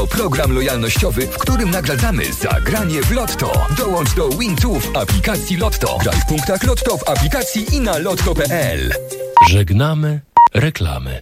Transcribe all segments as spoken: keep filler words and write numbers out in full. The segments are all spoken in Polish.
to program lojalnościowy, w którym nagradzamy za granie w Lotto. Dołącz do WinTwo w aplikacji Lotto. Graj w punktach Lotto w aplikacji i na lotto kropka p l. Żegnamy reklamy.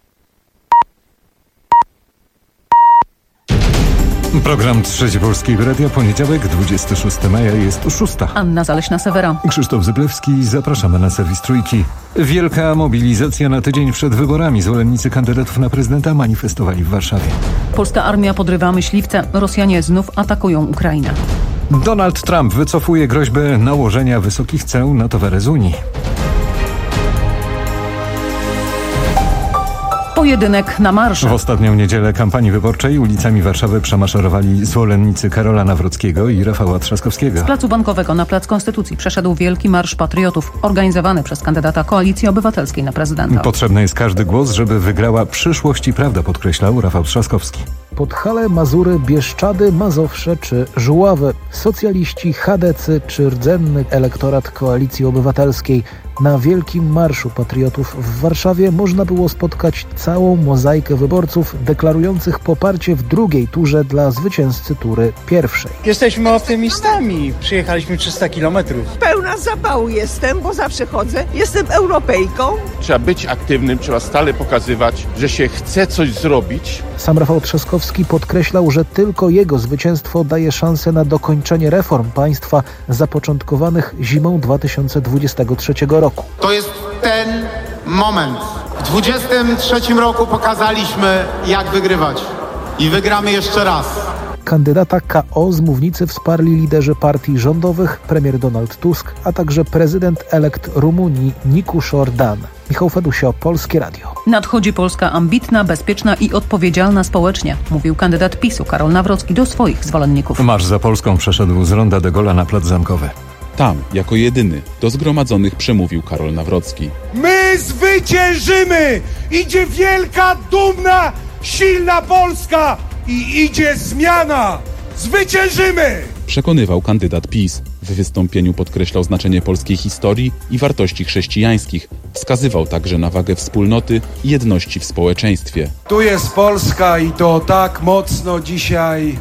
Program Trzeci Polskiego Radia, poniedziałek, dwudziestego szóstego maja, jest szósta. Anna Zaleśna-Sewera. Krzysztof Zyblewski, zapraszamy na serwis Trójki. Wielka mobilizacja na tydzień przed wyborami. Zwolennicy kandydatów na prezydenta manifestowali w Warszawie. Polska armia podrywa myśliwce. Rosjanie znów atakują Ukrainę. Donald Trump wycofuje groźbę nałożenia wysokich ceł na towary z Unii. Pojedynek na marsze. W ostatnią niedzielę kampanii wyborczej ulicami Warszawy przemaszerowali zwolennicy Karola Nawrockiego i Rafała Trzaskowskiego. Z Placu Bankowego na Plac Konstytucji przeszedł Wielki Marsz Patriotów, organizowany przez kandydata Koalicji Obywatelskiej na prezydenta. Potrzebny jest każdy głos, żeby wygrała przyszłość i prawda, podkreślał Rafał Trzaskowski. Podhale, Mazury, Bieszczady, Mazowsze czy Żuławy, socjaliści, chadecy czy rdzenny elektorat Koalicji Obywatelskiej. Na Wielkim Marszu Patriotów w Warszawie można było spotkać całą mozaikę wyborców deklarujących poparcie w drugiej turze dla zwycięzcy tury pierwszej. Jesteśmy optymistami. Przyjechaliśmy trzysta kilometrów. Pełna zapału jestem, bo zawsze chodzę. Jestem Europejką. Trzeba być aktywnym, trzeba stale pokazywać, że się chce coś zrobić. Sam Rafał Trzaskowski podkreślał, że tylko jego zwycięstwo daje szansę na dokończenie reform państwa zapoczątkowanych zimą dwa tysiące dwudziestego trzeciego roku. To jest ten moment. W dwudziestym trzecim roku pokazaliśmy, jak wygrywać. I wygramy jeszcze raz. Kandydata K O z mównicy wsparli liderzy partii rządowych, premier Donald Tusk, a także prezydent elekt Rumunii Nicusz Ordan. Michał Fedusio, Polskie Radio. Nadchodzi Polska ambitna, bezpieczna i odpowiedzialna społecznie, mówił kandydat PiSu Karol Nawrocki do swoich zwolenników. Marsz za Polską przeszedł z Ronda de Gola na Plac Zamkowy. Tam, jako jedyny, do zgromadzonych przemówił Karol Nawrocki. My zwyciężymy! Idzie wielka, dumna, silna Polska i idzie zmiana! Zwyciężymy! Przekonywał kandydat PiS. W wystąpieniu podkreślał znaczenie polskiej historii i wartości chrześcijańskich. Wskazywał także na wagę wspólnoty i jedności w społeczeństwie. Tu jest Polska i to tak mocno dzisiaj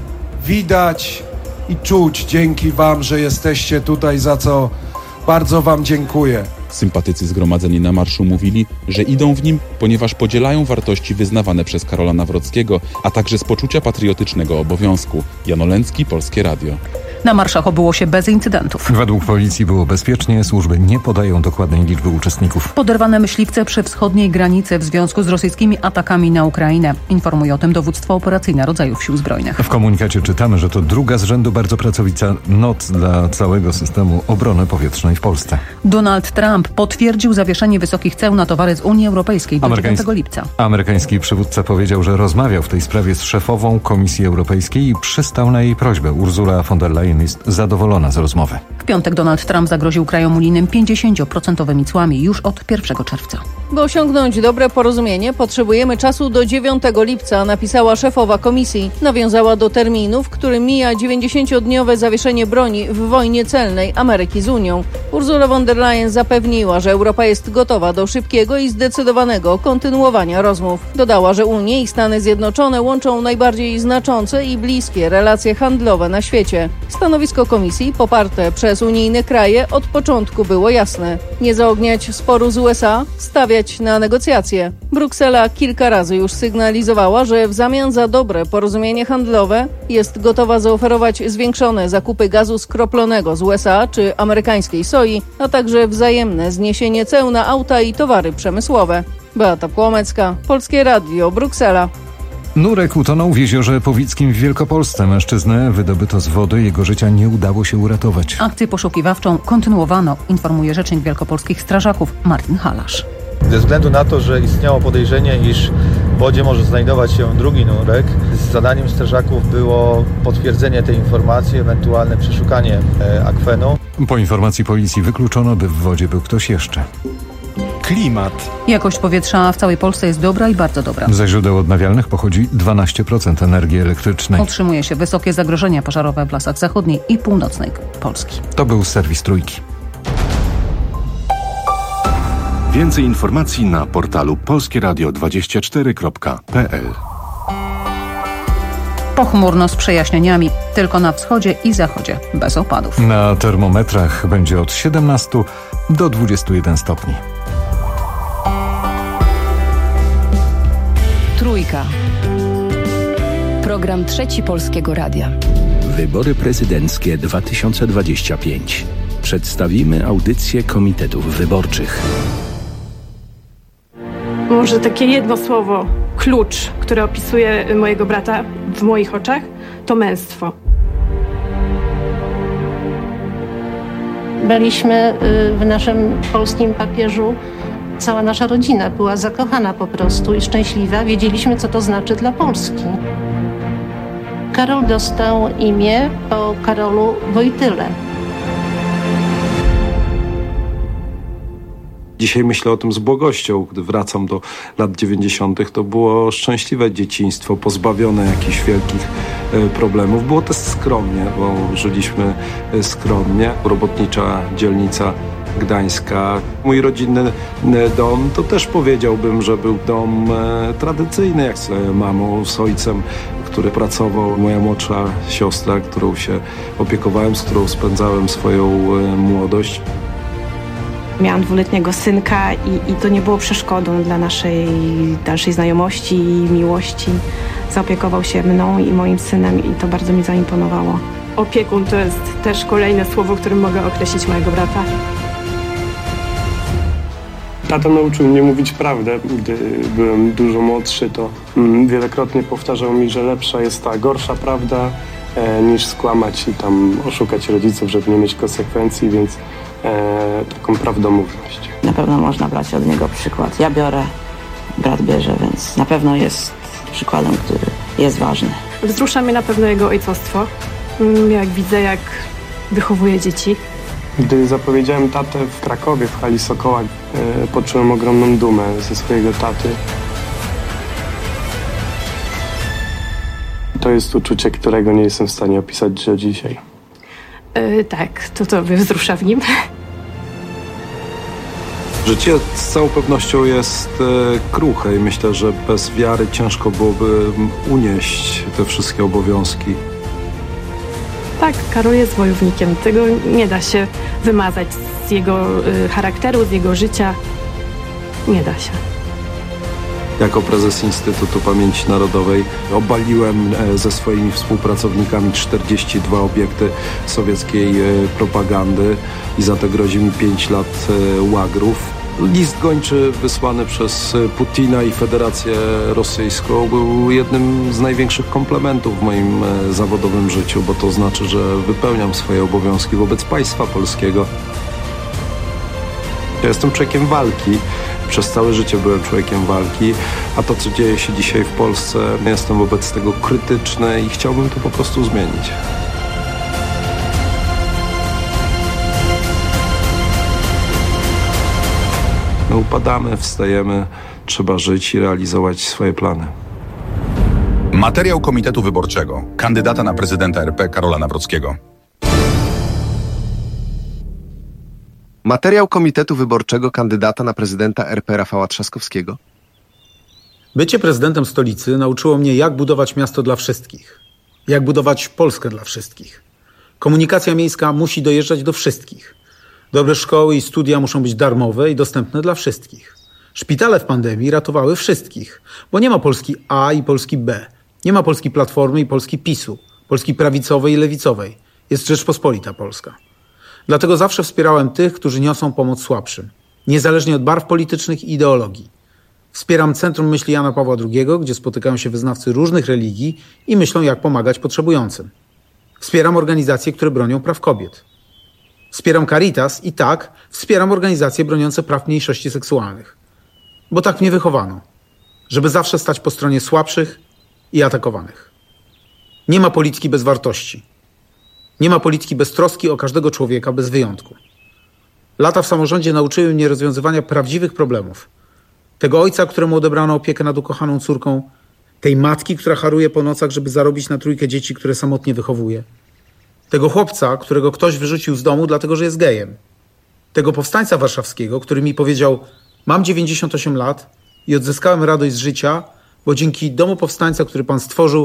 widać i czuć. Dzięki wam, że jesteście tutaj, za co bardzo wam dziękuję. Sympatycy zgromadzeni na marszu mówili, że idą w nim, ponieważ podzielają wartości wyznawane przez Karola Nawrockiego, a także z poczucia patriotycznego obowiązku. Jan Olęcki, Polskie Radio. Na marszach obyło się bez incydentów. Według policji było bezpiecznie, służby nie podają dokładnej liczby uczestników. Poderwane myśliwce przy wschodniej granicy w związku z rosyjskimi atakami na Ukrainę. Informuje o tym dowództwo operacyjne rodzajów sił zbrojnych. W komunikacie czytamy, że to druga z rzędu bardzo pracowita noc dla całego systemu obrony powietrznej w Polsce. Donald Trump potwierdził zawieszenie wysokich ceł na towary z Unii Europejskiej do dziewiątego lipca. Amerykański przywódca powiedział, że rozmawiał w tej sprawie z szefową Komisji Europejskiej i przystał na jej prośbę. Ursula von der Leyen jest zadowolona z rozmowy. W piątek Donald Trump zagroził krajom unijnym pięćdziesięcioprocentowymi cłami już od pierwszego czerwca. By osiągnąć dobre porozumienie, potrzebujemy czasu do dziewiątego lipca, napisała szefowa komisji. Nawiązała do terminu, w którym mija dziewięćdziesięciodniowe zawieszenie broni w wojnie celnej Ameryki z Unią. Ursula von der Leyen zapewniła, że Europa jest gotowa do szybkiego i zdecydowanego kontynuowania rozmów. Dodała, że Unię i Stany Zjednoczone łączą najbardziej znaczące i bliskie relacje handlowe na świecie. Stanowisko komisji, poparte przez unijne kraje, od początku było jasne. Nie zaogniać sporu z U S A, stawiać na negocjacje. Bruksela kilka razy już sygnalizowała, że w zamian za dobre porozumienie handlowe jest gotowa zaoferować zwiększone zakupy gazu skroplonego z U S A czy amerykańskiej soi, a także wzajemne zniesienie ceł na auta i towary przemysłowe. Beata Płomecka, Polskie Radio, Bruksela. Nurek utonął w jeziorze Powickim w Wielkopolsce. Mężczyznę wydobyto z wody, jego życia nie udało się uratować. Akcję poszukiwawczą kontynuowano, informuje rzecznik wielkopolskich strażaków Martin Halasz. Ze względu na to, że istniało podejrzenie, iż w wodzie może znajdować się drugi nurek, zadaniem strażaków było potwierdzenie tej informacji, ewentualne przeszukanie akwenu. Po informacji policji wykluczono, by w wodzie był ktoś jeszcze. Klimat. Jakość powietrza w całej Polsce jest dobra i bardzo dobra. Ze źródeł odnawialnych pochodzi dwanaście procent energii elektrycznej. Utrzymuje się wysokie zagrożenia pożarowe w lasach zachodniej i północnej Polski. To był serwis Trójki. Więcej informacji na portalu polskieradio dwadzieścia cztery kropka p l. Pochmurno z przejaśnieniami, tylko na wschodzie i zachodzie bez opadów. Na termometrach będzie od siedemnastu do dwudziestu jeden stopni. Trójka. Program Trzeci Polskiego Radia. Wybory prezydenckie dwa tysiące dwadzieścia pięć. Przedstawimy audycję komitetów wyborczych. Może takie jedno słowo, klucz, które opisuje mojego brata w moich oczach, to męstwo. Byliśmy w naszym polskim papieżu, cała nasza rodzina była zakochana po prostu i szczęśliwa. Wiedzieliśmy, co to znaczy dla Polski. Karol dostał imię po Karolu Wojtyle. Dzisiaj myślę o tym z błogością. Gdy wracam do lat dziewięćdziesiątych, to było szczęśliwe dzieciństwo, pozbawione jakichś wielkich problemów. Było też skromnie, bo żyliśmy skromnie. Robotnicza dzielnica Gdańska. Mój rodzinny dom to też powiedziałbym, że był dom tradycyjny, jak z mamą, z ojcem, który pracował, moja młodsza siostra, którą się opiekowałem, z którą spędzałem swoją młodość. Miałam dwuletniego synka i, i to nie było przeszkodą dla naszej dalszej znajomości i miłości. Zaopiekował się mną i moim synem i to bardzo mi zaimponowało. Opiekun to jest też kolejne słowo, którym mogę określić mojego brata. Tata nauczył mnie mówić prawdę. Gdy byłem dużo młodszy, to mm, wielokrotnie powtarzał mi, że lepsza jest ta gorsza prawda, e, niż skłamać i tam oszukać rodziców, żeby nie mieć konsekwencji, więc e, taką prawdomówność. Na pewno można brać od niego przykład. Ja biorę, brat bierze, więc na pewno jest przykładem, który jest ważny. Wzrusza mnie na pewno jego ojcostwo. Jak widzę, jak wychowuje dzieci. Gdy zapowiedziałem tatę w Krakowie, w hali Sokoła, e, poczułem ogromną dumę ze swojego taty. To jest uczucie, którego nie jestem w stanie opisać do dzisiaj. Yy, tak, to to mnie wzrusza w nim. Życie z całą pewnością jest e, kruche i myślę, że bez wiary ciężko byłoby unieść te wszystkie obowiązki. Tak, Karol jest wojownikiem. Tego nie da się wymazać z jego y, charakteru, z jego życia. Nie da się. Jako prezes Instytutu Pamięci Narodowej obaliłem e, ze swoimi współpracownikami czterdzieści dwa obiekty sowieckiej e, propagandy i za to grozi mi pięć lat e, łagrów. List gończy wysłany przez Putina i Federację Rosyjską był jednym z największych komplementów w moim zawodowym życiu, bo to znaczy, że wypełniam swoje obowiązki wobec państwa polskiego. Ja jestem człowiekiem walki. Przez całe życie byłem człowiekiem walki, a to, co dzieje się dzisiaj w Polsce, jestem wobec tego krytyczny i chciałbym to po prostu zmienić. My upadamy, wstajemy, trzeba żyć i realizować swoje plany. Materiał Komitetu Wyborczego kandydata na prezydenta R P Karola Nawrockiego. Materiał Komitetu Wyborczego kandydata na prezydenta R P Rafała Trzaskowskiego. Bycie prezydentem stolicy nauczyło mnie, jak budować miasto dla wszystkich. Jak budować Polskę dla wszystkich. Komunikacja miejska musi dojeżdżać do wszystkich. Dobre szkoły i studia muszą być darmowe i dostępne dla wszystkich. Szpitale w pandemii ratowały wszystkich, bo nie ma Polski A i Polski B. Nie ma Polski Platformy i Polski PiSu, Polski prawicowej i lewicowej. Jest Rzeczpospolita Polska. Dlatego zawsze wspierałem tych, którzy niosą pomoc słabszym, niezależnie od barw politycznych i ideologii. Wspieram Centrum Myśli Jana Pawła drugiego, gdzie spotykają się wyznawcy różnych religii i myślą, jak pomagać potrzebującym. Wspieram organizacje, które bronią praw kobiet. Wspieram Caritas i tak, wspieram organizacje broniące praw mniejszości seksualnych. Bo tak mnie wychowano, żeby zawsze stać po stronie słabszych i atakowanych. Nie ma polityki bez wartości. Nie ma polityki bez troski o każdego człowieka bez wyjątku. Lata w samorządzie nauczyły mnie rozwiązywania prawdziwych problemów. Tego ojca, któremu odebrano opiekę nad ukochaną córką, tej matki, która haruje po nocach, żeby zarobić na trójkę dzieci, które samotnie wychowuje. Tego chłopca, którego ktoś wyrzucił z domu, dlatego że jest gejem. Tego powstańca warszawskiego, który mi powiedział: mam dziewięćdziesiąt osiem lat i odzyskałem radość z życia, bo dzięki domu powstańca, który pan stworzył,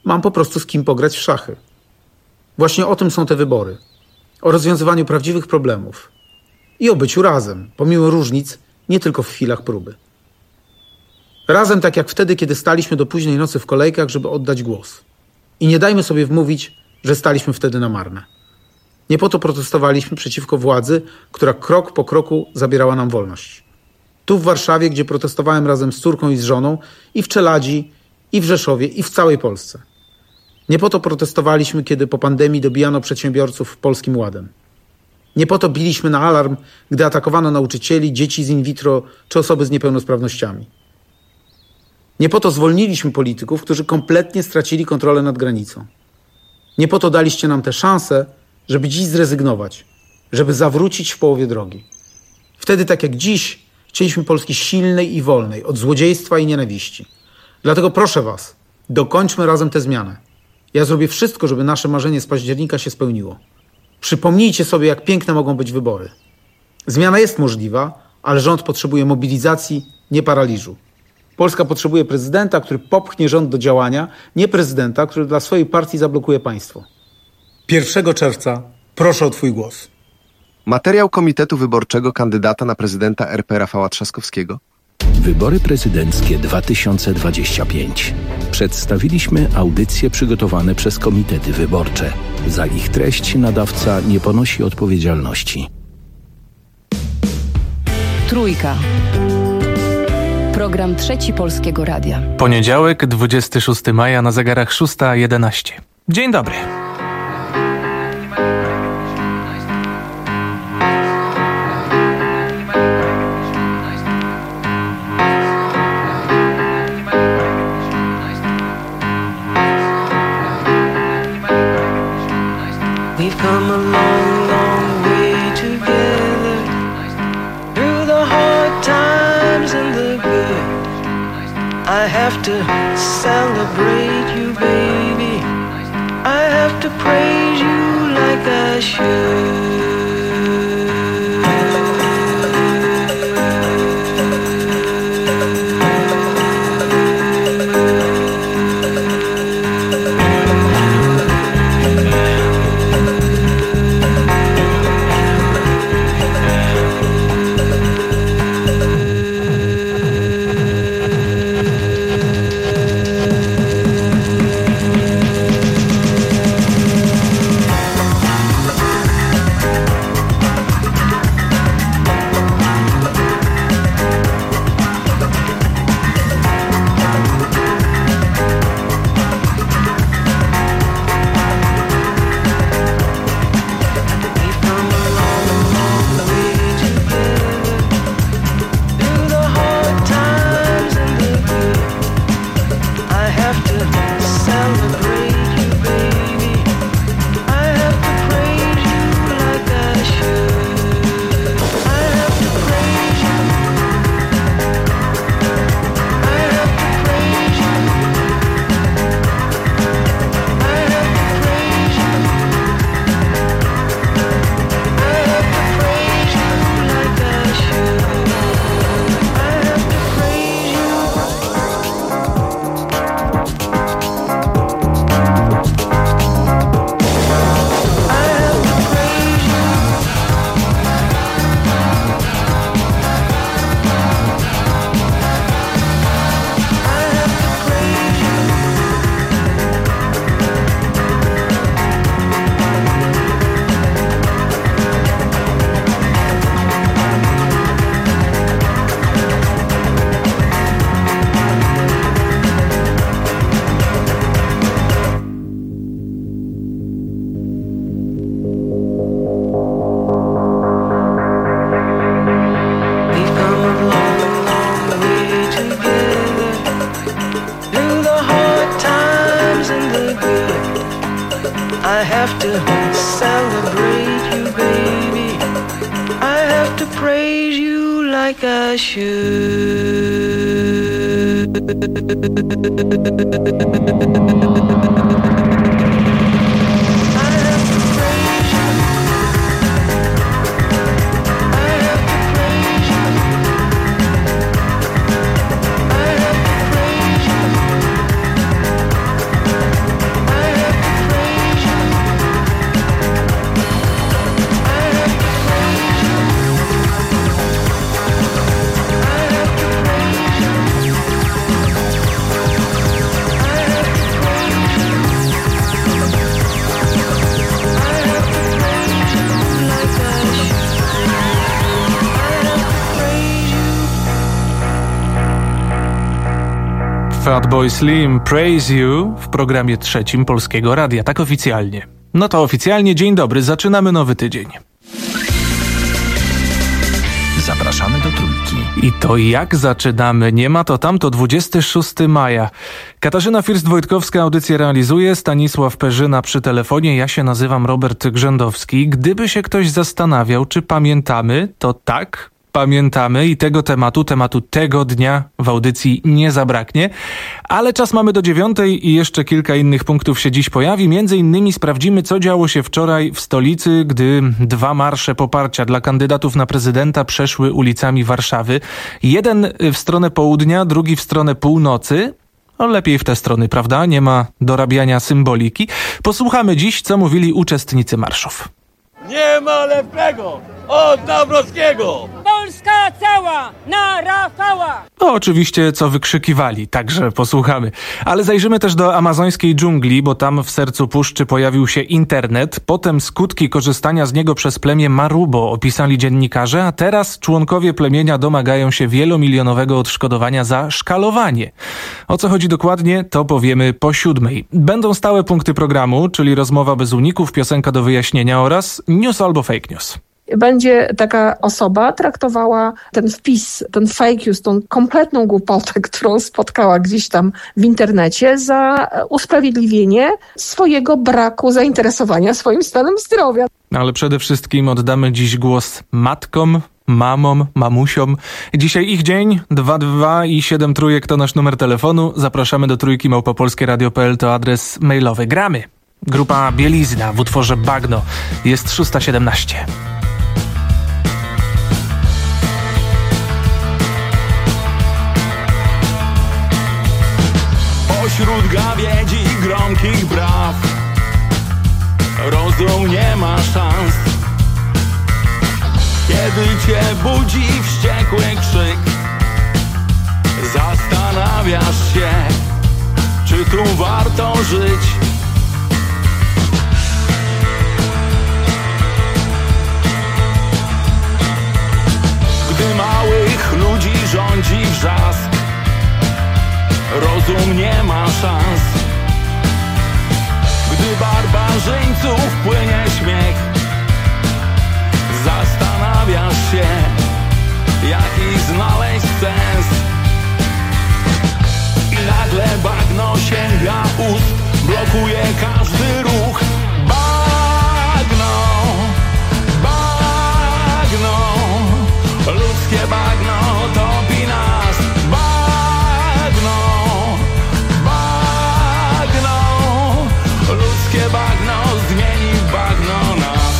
mam po prostu z kim pograć w szachy. Właśnie o tym są te wybory. O rozwiązywaniu prawdziwych problemów. I o byciu razem, pomimo różnic, nie tylko w chwilach próby. Razem tak jak wtedy, kiedy staliśmy do późnej nocy w kolejkach, żeby oddać głos. I nie dajmy sobie wmówić, że staliśmy wtedy na marne. Nie po to protestowaliśmy przeciwko władzy, która krok po kroku zabierała nam wolność. Tu w Warszawie, gdzie protestowałem razem z córką i z żoną, i w Czeladzi, i w Rzeszowie, i w całej Polsce. Nie po to protestowaliśmy, kiedy po pandemii dobijano przedsiębiorców Polskim Ładem. Nie po to biliśmy na alarm, gdy atakowano nauczycieli, dzieci z in vitro czy osoby z niepełnosprawnościami. Nie po to zwolniliśmy polityków, którzy kompletnie stracili kontrolę nad granicą. Nie po to daliście nam tę szansę, żeby dziś zrezygnować, żeby zawrócić w połowie drogi. Wtedy, tak jak dziś, chcieliśmy Polski silnej i wolnej, od złodziejstwa i nienawiści. Dlatego proszę was, dokończmy razem tę zmianę. Ja zrobię wszystko, żeby nasze marzenie z października się spełniło. Przypomnijcie sobie, jak piękne mogą być wybory. Zmiana jest możliwa, ale rząd potrzebuje mobilizacji, nie paraliżu. Polska potrzebuje prezydenta, który popchnie rząd do działania, nie prezydenta, który dla swojej partii zablokuje państwo. pierwszego czerwca proszę o twój głos. Materiał Komitetu Wyborczego kandydata na prezydenta R P Rafała Trzaskowskiego. Wybory prezydenckie dwa tysiące dwadzieścia pięć. Przedstawiliśmy audycje przygotowane przez komitety wyborcze. Za ich treść nadawca nie ponosi odpowiedzialności. Trójka. Program Trzeci Polskiego Radia. Poniedziałek, dwudziestego szóstego maja, na zegarach szósta jedenaście. Dzień dobry. We've come a long, long way together, through the hard times and the good. I have to celebrate you, baby. I have to praise you like I should. I have to celebrate you, baby. I have to praise you like I should. Fatboy Slim, Praise You w programie trzecim Polskiego Radia, tak oficjalnie. No to oficjalnie dzień dobry, zaczynamy nowy tydzień. Zapraszamy do Trójki. I to jak zaczynamy? Nie ma to tamto, dwudziestego szóstego maja. Katarzyna First-Wojtkowska audycję realizuje, Stanisław Perzyna przy telefonie, ja się nazywam Robert Grzędowski. Gdyby się ktoś zastanawiał, czy pamiętamy, to tak, pamiętamy i tego tematu, tematu tego dnia w audycji nie zabraknie. Ale czas mamy do dziewiątej i jeszcze kilka innych punktów się dziś pojawi. Między innymi sprawdzimy, co działo się wczoraj w stolicy, gdy dwa marsze poparcia dla kandydatów na prezydenta przeszły ulicami Warszawy. Jeden w stronę południa, drugi w stronę północy. No lepiej w te strony, prawda? Nie ma dorabiania symboliki. Posłuchamy dziś, co mówili uczestnicy marszów. Nie ma lepszego od Nawrockiego! Polska cała na Rafała! No oczywiście, co wykrzykiwali, także posłuchamy. Ale zajrzymy też do amazońskiej dżungli, bo tam w sercu puszczy pojawił się internet. Potem skutki korzystania z niego przez plemię Marubo opisali dziennikarze, a teraz członkowie plemienia domagają się wielomilionowego odszkodowania za szkalowanie. O co chodzi dokładnie, to powiemy po siódmej. Będą stałe punkty programu, czyli rozmowa bez uników, piosenka do wyjaśnienia oraz news albo fake news. Będzie taka osoba traktowała ten wpis, ten fake news, tą kompletną głupotę, którą spotkała gdzieś tam w internecie, za usprawiedliwienie swojego braku zainteresowania swoim stanem zdrowia. Ale przede wszystkim oddamy dziś głos matkom, mamom, mamusiom. Dzisiaj ich dzień, dwa dwa i siedem trójek to nasz numer telefonu. Zapraszamy do trójki małpa polskie radio kropka p l to adres mailowy. Gramy. Grupa Bielizna w utworze Bagno. Jest szósta siedemnaście. Pośród gawiedzi gromkich braw rozum nie ma szans. Kiedy cię budzi wściekły krzyk, zastanawiasz się, czy tu warto żyć. Gdy małych ludzi rządzi wrzask, rozum nie ma szans. Gdy barbarzyńców płynie śmiech, zastanawiasz się, jaki znaleźć sens. I nagle bagno sięga ust, blokuje każdy ruch. Bagno, bagno, ludzkie bagno topi nas. Bagno, bagno, ludzkie bagno zmieni w bagno nas.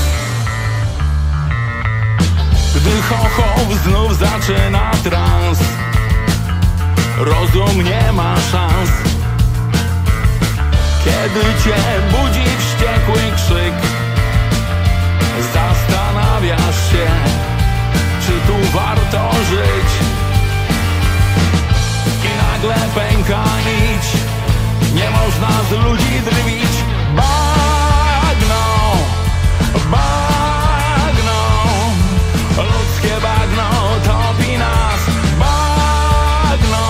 Gdy chochoł znów zaczyna trans, rozum nie ma szans. Kiedy cię budzi wściekły krzyk, zastanawiasz się, czy tu warto żyć. I nagle pęka nić, nie można z ludzi drwić. Bagno, bagno, ludzkie bagno topi nas. Bagno,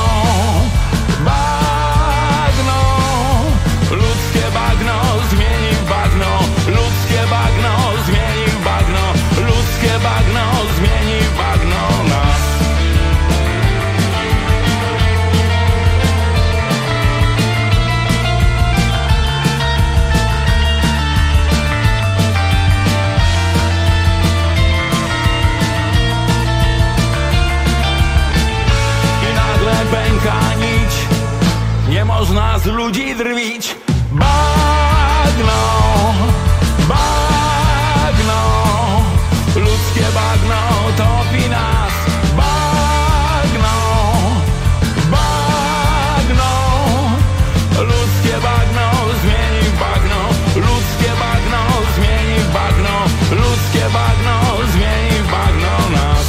bagno, ludzkie bagno zmieni w bagno. Ludzkie bagno zmieni w bagno. Ludzkie bagno zmieni w bagno nas. Pęka nić, nie można z ludzi drwić. Bagno, bagno, ludzkie bagno topi nas. Bagno, bagno, ludzkie bagno zmieni w bagno. Ludzkie bagno zmieni w bagno. Ludzkie bagno zmieni w bagno nas.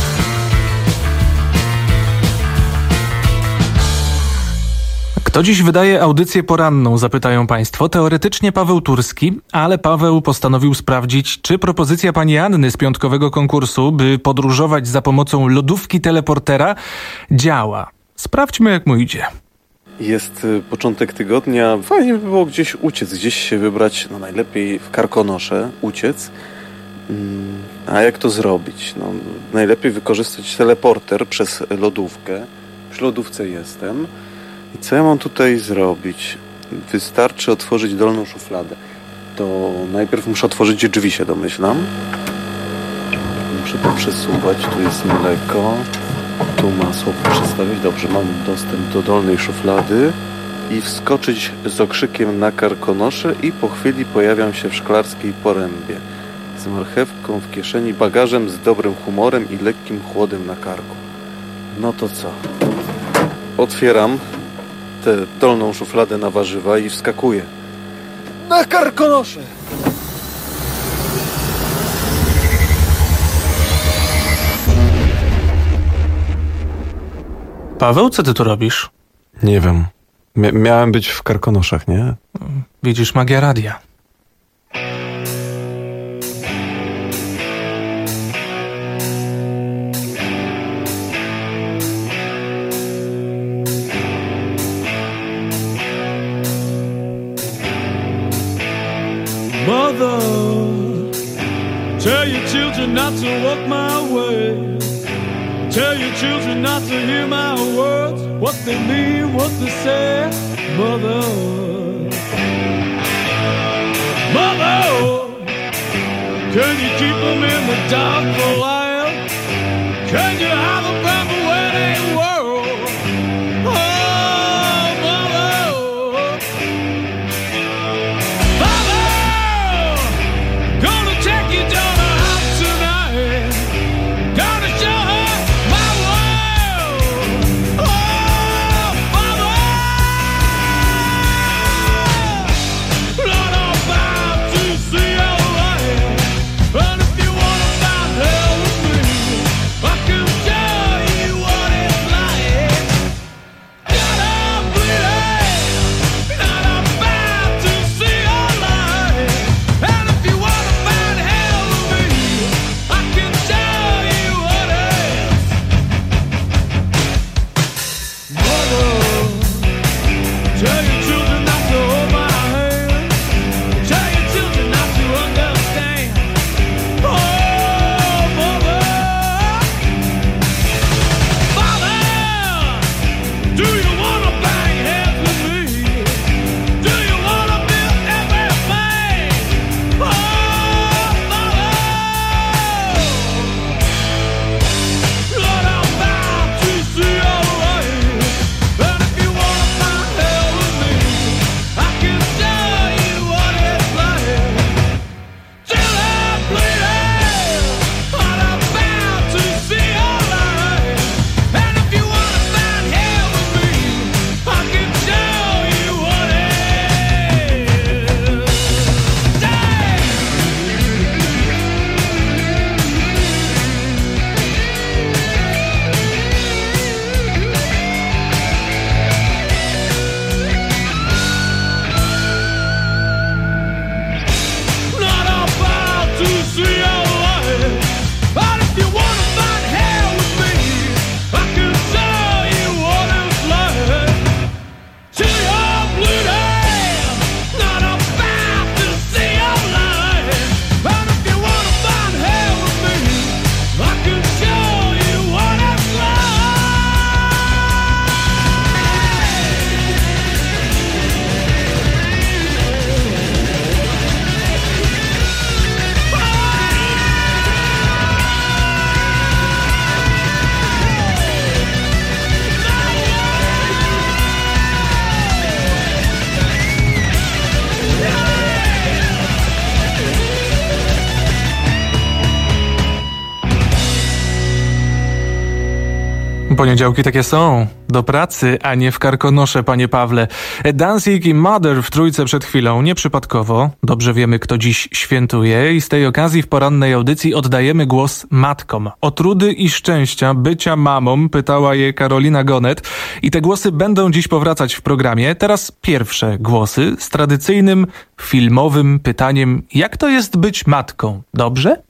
Kto dziś wydaje audycję poranną, zapytają państwo. Teoretycznie Paweł Turski, ale Paweł postanowił sprawdzić, czy propozycja pani Anny z piątkowego konkursu, by podróżować za pomocą lodówki teleportera, działa. Sprawdźmy, jak mu idzie. Jest początek tygodnia. Fajnie by było gdzieś uciec, gdzieś się wybrać, no najlepiej w Karkonosze uciec. A jak to zrobić? No, najlepiej wykorzystać teleporter przez lodówkę. Przy lodówce jestem. I co ja mam tutaj zrobić? Wystarczy otworzyć dolną szufladę. To najpierw muszę otworzyć drzwi, się domyślam. Muszę to przesuwać. Tu jest mleko. Tu masło przestawić. Dobrze, mam dostęp do dolnej szuflady. I wskoczyć z okrzykiem na Karkonosze i po chwili pojawiam się w Szklarskiej Porębie. Z marchewką w kieszeni, bagażem, z dobrym humorem i lekkim chłodem na karku. No to co? Otwieram tę dolną szufladę na warzywa i wskakuję. Na Karkonosze! Paweł, co ty tu robisz? Nie wiem. Mia- miałem być w Karkonoszach, nie? Widzisz, magia radia. Mother, tell your children not to walk my way. Tell your children not to hear my words, what they mean, what they say. Mother, Mother, can you keep them in the dark for a while? Can you have them from a wedding world? Oh, Mother, Father, gonna take your daughter out tonight. Gonna show her my world. Oh, Father, Lord, I'm bound to see your light. And if you wanna find hell with me, I can show you what it's like. Not a bleeding, not a bound to see your light. And if you wanna find hell with me, I can show you what it is. Mother, tell your children not to hold my hand. Tell your children not to understand. Oh, Mother, Father, do you wanna bang heads with me? Do you wanna build everything? Oh, Father, Lord, I'm bound to see your light. And if you wanna find hell with me, I can show you what it's like. Till I'm bleeding, Lord, I'm bound to see your light. And if you wanna find hell with me, I can show you what it is. Not about to see your light. But if you wanna find hell with me, I can show you what it's like. Till you're bleeding. Not about to see your light. But if you wanna find hell with me, I can show you what it's like. Poniedziałki takie są. Do pracy, a nie w Karkonosze, panie Pawle. Dancing i Mother w trójce przed chwilą. Nieprzypadkowo. Dobrze wiemy, kto dziś świętuje i z tej okazji w porannej audycji oddajemy głos matkom. O trudy i szczęścia bycia mamą pytała je Karolina Gonet i te głosy będą dziś powracać w programie. Teraz pierwsze głosy z tradycyjnym filmowym pytaniem: jak to jest być matką? Dobrze?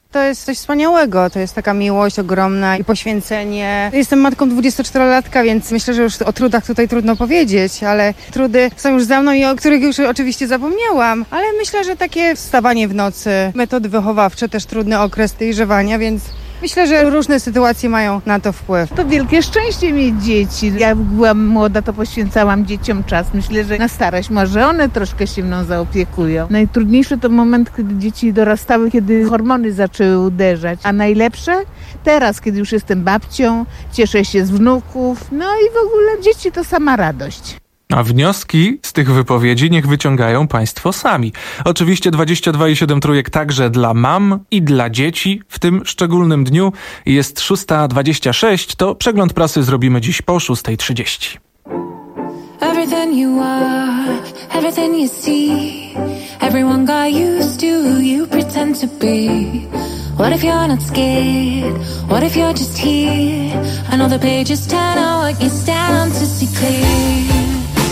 To jest coś wspaniałego, to jest taka miłość ogromna i poświęcenie. Jestem matką dwudziestoczterolatka, więc myślę, że już o trudach tutaj trudno powiedzieć, ale trudy są już za mną i o których już oczywiście zapomniałam. Ale myślę, że takie wstawanie w nocy, metody wychowawcze, też trudny okres dojrzewania, więc myślę, że różne sytuacje mają na to wpływ. To wielkie szczęście mieć dzieci. Jak byłam młoda, to poświęcałam dzieciom czas. Myślę, że na starość może one troszkę się mną zaopiekują. Najtrudniejszy to moment, kiedy dzieci dorastały, kiedy hormony zaczęły uderzać. A najlepsze? Teraz, kiedy już jestem babcią, cieszę się z wnuków. No i w ogóle dzieci to sama radość. A wnioski z tych wypowiedzi niech wyciągają państwo sami. Oczywiście dwadzieścia dwa i siedem trójek także dla mam i dla dzieci w tym szczególnym dniu. Jest szósta dwadzieścia sześć, to przegląd prasy zrobimy dziś po szósta trzydzieści. Everything you are, everything you see, everyone got used to who you pretend to be. What if you're not scared? What if you're just here? I know the pages turn out what you stand on to see clear.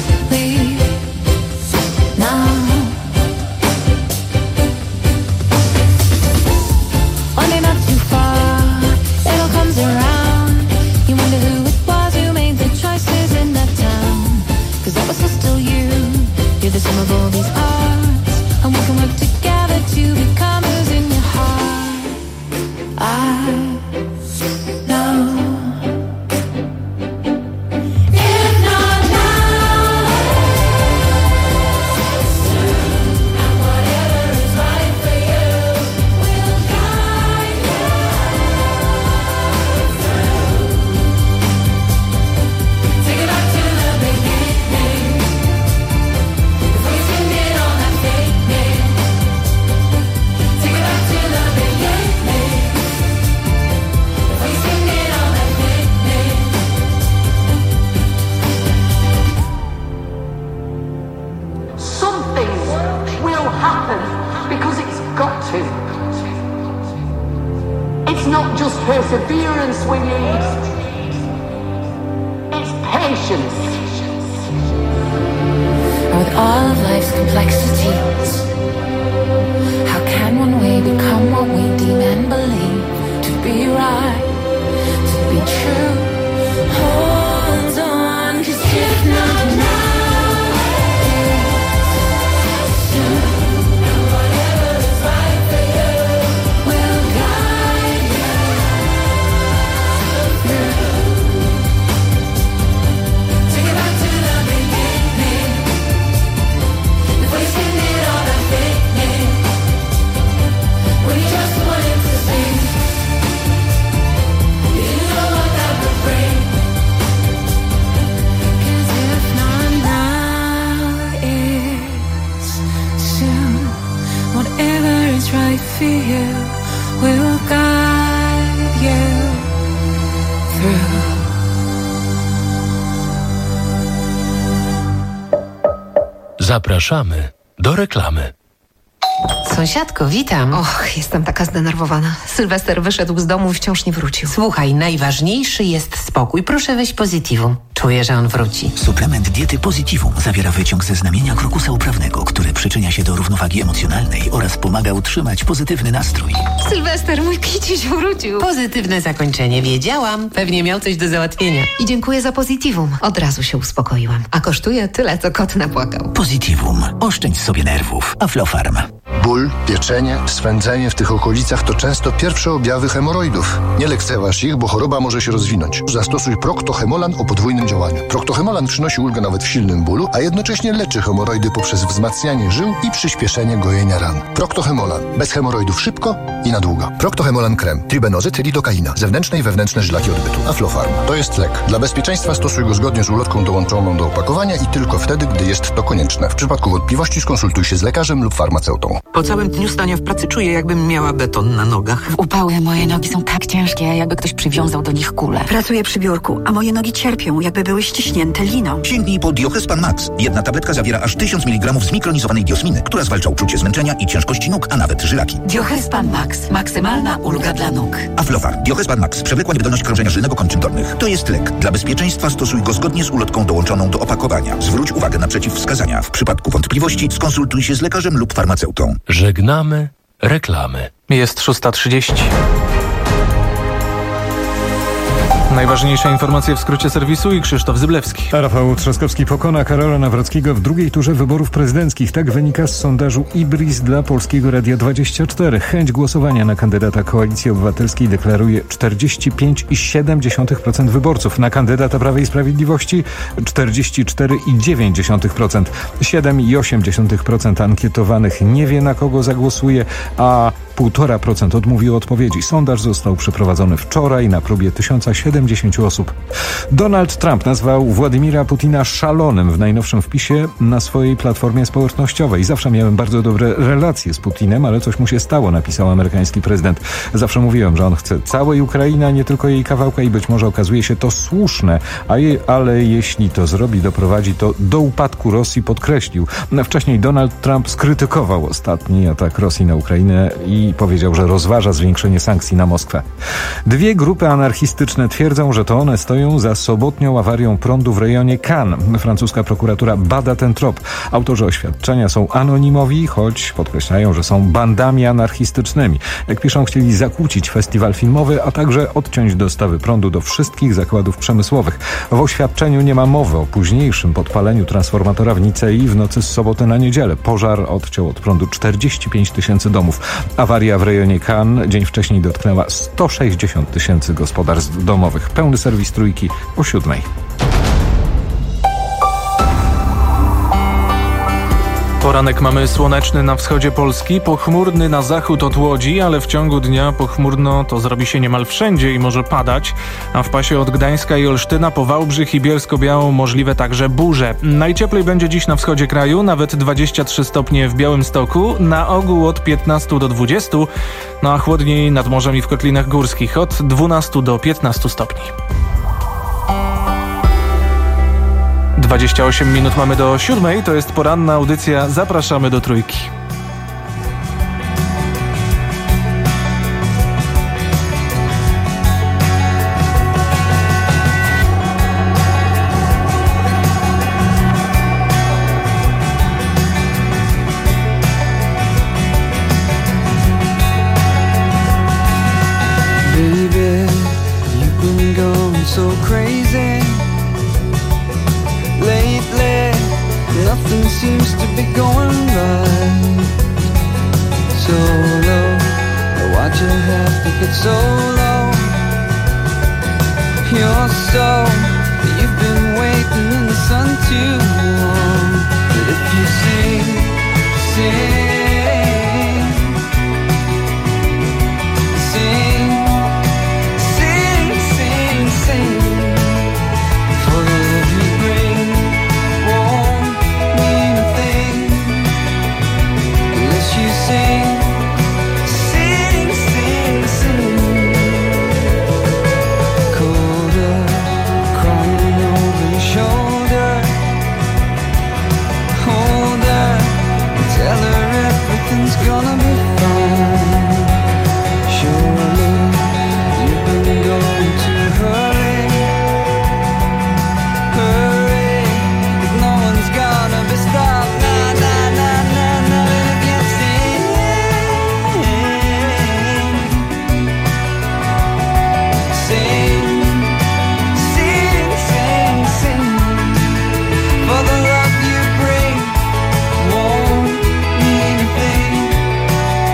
The sum of all these parts, and we can work together to become who's in your heart. I know. If not now, and whatever is right for you will guide you through. Take it back to the beginning. It's not just perseverance we need, it's patience. With all of life's complexities, how can one way become what we deem and believe to be right, to be true? Hold on, 'cause if not now, for you will guide you through. Zapraszamy do reklamy. Sąsiadko, witam. Och, jestem taka zdenerwowana. Sylwester wyszedł z domu i wciąż nie wrócił. Słuchaj, najważniejszy jest spokój. Proszę weź Positivum. Czuję, że on wróci. Suplement diety Positivum zawiera wyciąg ze znamienia krokusa uprawnego, który przyczynia się do równowagi emocjonalnej oraz pomaga utrzymać pozytywny nastrój. Sylwester, mój kiciuś wrócił. Pozytywne zakończenie, wiedziałam. Pewnie miał coś do załatwienia. I dziękuję za Positivum. Od razu się uspokoiłam. A kosztuje tyle, co kot napłakał. Positivum. Oszczędź sobie nerwów. Aflofarm. Ból, pieczenie, swędzenie w tych okolicach to często pierwsze objawy hemoroidów. Nie lekceważ ich, bo choroba może się rozwinąć. Zastosuj Procto-Hemolan o podwójnym działaniu. Procto-Hemolan przynosi ulgę nawet w silnym bólu, a jednocześnie leczy hemoroidy poprzez wzmacnianie żył i przyspieszenie gojenia ran. Procto-Hemolan. Bez hemoroidów szybko i na długo. Procto-Hemolan krem. Tribenozyt, lidokaina. Zewnętrzne i wewnętrzne żylaki odbytu. Aflofarm. To jest lek. Dla bezpieczeństwa stosuj go zgodnie z ulotką dołączoną do opakowania i tylko wtedy, gdy jest to konieczne. W przypadku wątpliwości skonsultuj się z lekarzem lub farmaceutą. Po całym dniu stania w pracy czuję, jakbym miała beton na nogach. W upały moje nogi są tak ciężkie, jakby ktoś przywiązał do nich kulę. Pracuję przy biurku, a moje nogi cierpią, jakby były ściśnięte liną. Sięgnij po Diohespan Max. Jedna tabletka zawiera aż tysiąc miligramów zmikronizowanej diosminy, która zwalcza uczucie zmęczenia i ciężkości nóg, a nawet żylaki. Diohespan Max. Maksymalna ulga dla nóg. Aflofar. Diohespan Max. Przewlekła niewydolność krążenia żylnego kończyn dolnych. To jest lek. Dla bezpieczeństwa stosuj go zgodnie z ulotką dołączoną do opakowania. Zwróć uwagę na przeciwwskazania. W przypadku wątpliwości skonsultuj się z lekarzem lub farmaceutą. Żegnamy Reklamy. Jest szósta trzydzieści. Najważniejsze informacje w skrócie serwisu i Krzysztof Zyblewski. Rafał Trzaskowski pokona Karola Nawrockiego w drugiej turze wyborów prezydenckich. Tak wynika z sondażu Ibris dla Polskiego Radia dwadzieścia cztery. Chęć głosowania na kandydata Koalicji Obywatelskiej deklaruje czterdzieści pięć przecinek siedem procent wyborców. Na kandydata Prawa i Sprawiedliwości czterdzieści cztery przecinek dziewięć procent. siedem przecinek osiem procent ankietowanych nie wie, na kogo zagłosuje, a półtora procent odmówiło odpowiedzi. Sondaż został przeprowadzony wczoraj na próbie tysiąc siedemdziesiąt osób. Donald Trump nazwał Władimira Putina szalonym w najnowszym wpisie na swojej platformie społecznościowej. Zawsze miałem bardzo dobre relacje z Putinem, ale coś mu się stało, napisał amerykański prezydent. Zawsze mówiłem, że on chce całej Ukrainy, a nie tylko jej kawałka i być może okazuje się to słuszne, a je, ale jeśli to zrobi, doprowadzi to do upadku Rosji, podkreślił. Wcześniej Donald Trump skrytykował ostatni atak Rosji na Ukrainę i powiedział, że rozważa zwiększenie sankcji na Moskwę. Dwie grupy anarchistyczne twierdzą, że to one stoją za sobotnią awarią prądu w rejonie Cannes. Francuska prokuratura bada ten trop. Autorzy oświadczenia są anonimowi, choć podkreślają, że są bandami anarchistycznymi. Jak piszą, chcieli zakłócić festiwal filmowy, a także odciąć dostawy prądu do wszystkich zakładów przemysłowych. W oświadczeniu nie ma mowy o późniejszym podpaleniu transformatora w Nicei w nocy z soboty na niedzielę. Pożar odciął od prądu czterdzieści pięć tysięcy domów. Awaria w rejonie Cannes dzień wcześniej dotknęła sto sześćdziesiąt tysięcy gospodarstw domowych. Pełny serwis Trójki o siódmej. Poranek mamy słoneczny na wschodzie Polski, pochmurny na zachód od Łodzi, ale w ciągu dnia pochmurno to zrobi się niemal wszędzie i może padać, a w pasie od Gdańska i Olsztyna po Wałbrzych i Bielsko-Białą możliwe także burze. Najcieplej będzie dziś na wschodzie kraju, nawet dwadzieścia trzy stopnie w Białymstoku, na ogół od piętnastu do dwudziestu, no a chłodniej nad morzem i w kotlinach górskich od dwunastu do piętnastu stopni. dwadzieścia osiem minut mamy do siódmej, to jest poranna audycja, zapraszamy do Trójki. Baby, you've been going so crazy. Lately, nothing seems to be going right. So low, why'd you have to get so low? You're so, you've been waiting in the sun too long. But if you sing, sing, sing, sing, sing, sing, for the love you bring won't mean a thing unless you sing, sing, sing, sing. Colder, crying over your shoulder. Hold her, tell her everything's gonna be fine. Surely you've been going too hurry, hurry. If no one's gonna be stopped, na na na na na. If you sing, sing, sing, sing, sing. For the love you bring won't mean a thing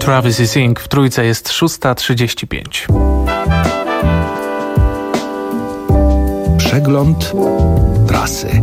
Travis i Sing. W Trójce jest szósta trzydzieści pięć. Przegląd prasy.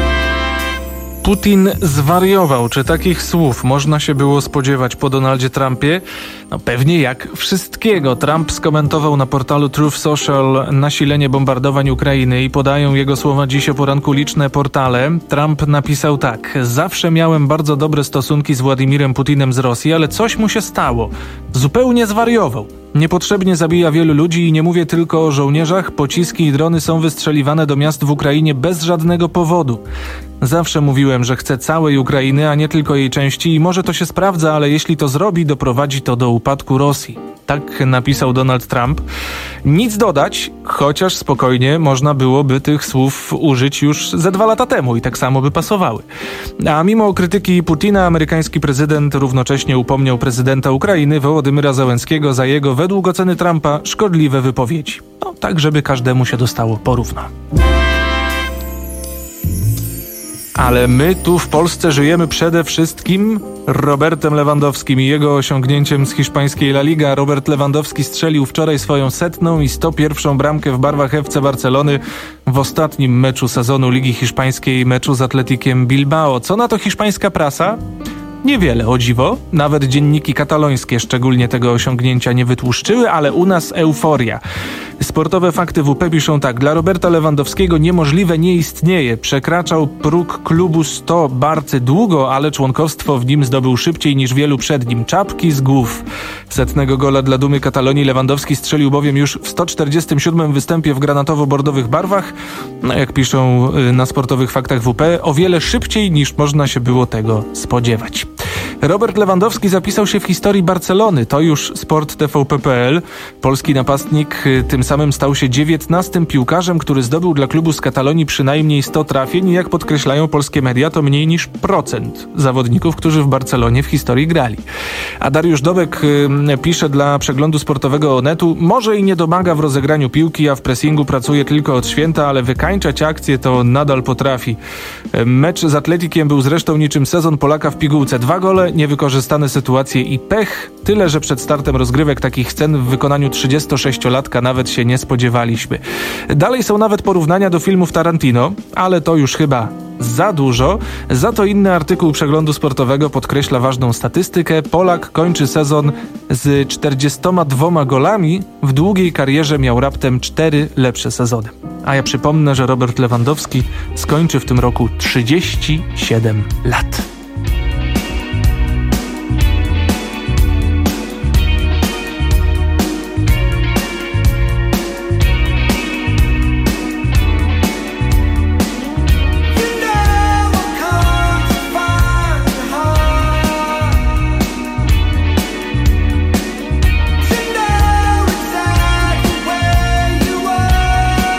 Putin zwariował. Czy takich słów można się było spodziewać po Donaldzie Trumpie? No pewnie jak wszystkiego. Trump skomentował na portalu Truth Social nasilenie bombardowań Ukrainy i podają jego słowa dziś o poranku liczne portale. Trump napisał tak: zawsze miałem bardzo dobre stosunki z Władimirem Putinem z Rosji, ale coś mu się stało. Zupełnie zwariował. Niepotrzebnie zabija wielu ludzi i nie mówię tylko o żołnierzach. Pociski i drony są wystrzeliwane do miast w Ukrainie bez żadnego powodu. Zawsze mówiłem, że chcę całej Ukrainy, a nie tylko jej części i może to się sprawdza, ale jeśli to zrobi, doprowadzi to do upadku Rosji. Tak napisał Donald Trump. Nic dodać, chociaż spokojnie można byłoby tych słów użyć już ze dwa lata temu i tak samo by pasowały. A mimo krytyki Putina, amerykański prezydent równocześnie upomniał prezydenta Ukrainy Wołodymyra Zełenskiego za jego, według oceny Trumpa, szkodliwe wypowiedzi. No tak, żeby każdemu się dostało porówno. Ale my tu w Polsce żyjemy przede wszystkim Robertem Lewandowskim i jego osiągnięciem z hiszpańskiej La Liga. Robert Lewandowski strzelił wczoraj swoją setną i sto pierwszą bramkę w barwach F C Barcelony w ostatnim meczu sezonu Ligi Hiszpańskiej, meczu z Atletikiem Bilbao. Co na to hiszpańska prasa? Niewiele, o dziwo. Nawet dzienniki katalońskie szczególnie tego osiągnięcia nie wytłuszczyły, ale u nas euforia. Sportowe fakty W P piszą tak: dla Roberta Lewandowskiego niemożliwe nie istnieje. Przekraczał próg klubu sto bardzo długo, ale członkostwo w nim zdobył szybciej niż wielu przed nim. Czapki z głów. Setnego gola dla dumy Katalonii Lewandowski strzelił bowiem już w sto czterdziestym siódmym występie w granatowo-bordowych barwach. No jak piszą na sportowych faktach W P, o wiele szybciej niż można się było tego spodziewać. Robert Lewandowski zapisał się w historii Barcelony. To już Sport T V P kropka P L. Polski napastnik tym samym stał się dziewiętnastym piłkarzem, który zdobył dla klubu z Katalonii przynajmniej sto trafień i jak podkreślają polskie media, to mniej niż procent zawodników, którzy w Barcelonie w historii grali. A Dariusz Dobek y, pisze dla przeglądu sportowego Onetu: może i nie domaga w rozegraniu piłki, a w pressingu pracuje tylko od święta, ale wykańczać akcję to nadal potrafi. Mecz z Atletikiem był zresztą niczym sezon Polaka w pigułce. Dwa gole, niewykorzystane sytuacje i pech. Tyle, że przed startem rozgrywek takich scen w wykonaniu trzydziestosześciolatka nawet się nie spodziewaliśmy. Dalej są nawet porównania do filmów Tarantino, ale to już chyba za dużo. Za to inny artykuł przeglądu sportowego podkreśla ważną statystykę. Polak kończy sezon z czterdziestoma dwoma golami. W długiej karierze miał raptem cztery lepsze sezony. A ja przypomnę, że Robert Lewandowski skończy w tym roku trzydzieści siedem lat.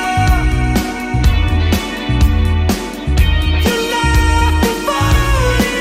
You left before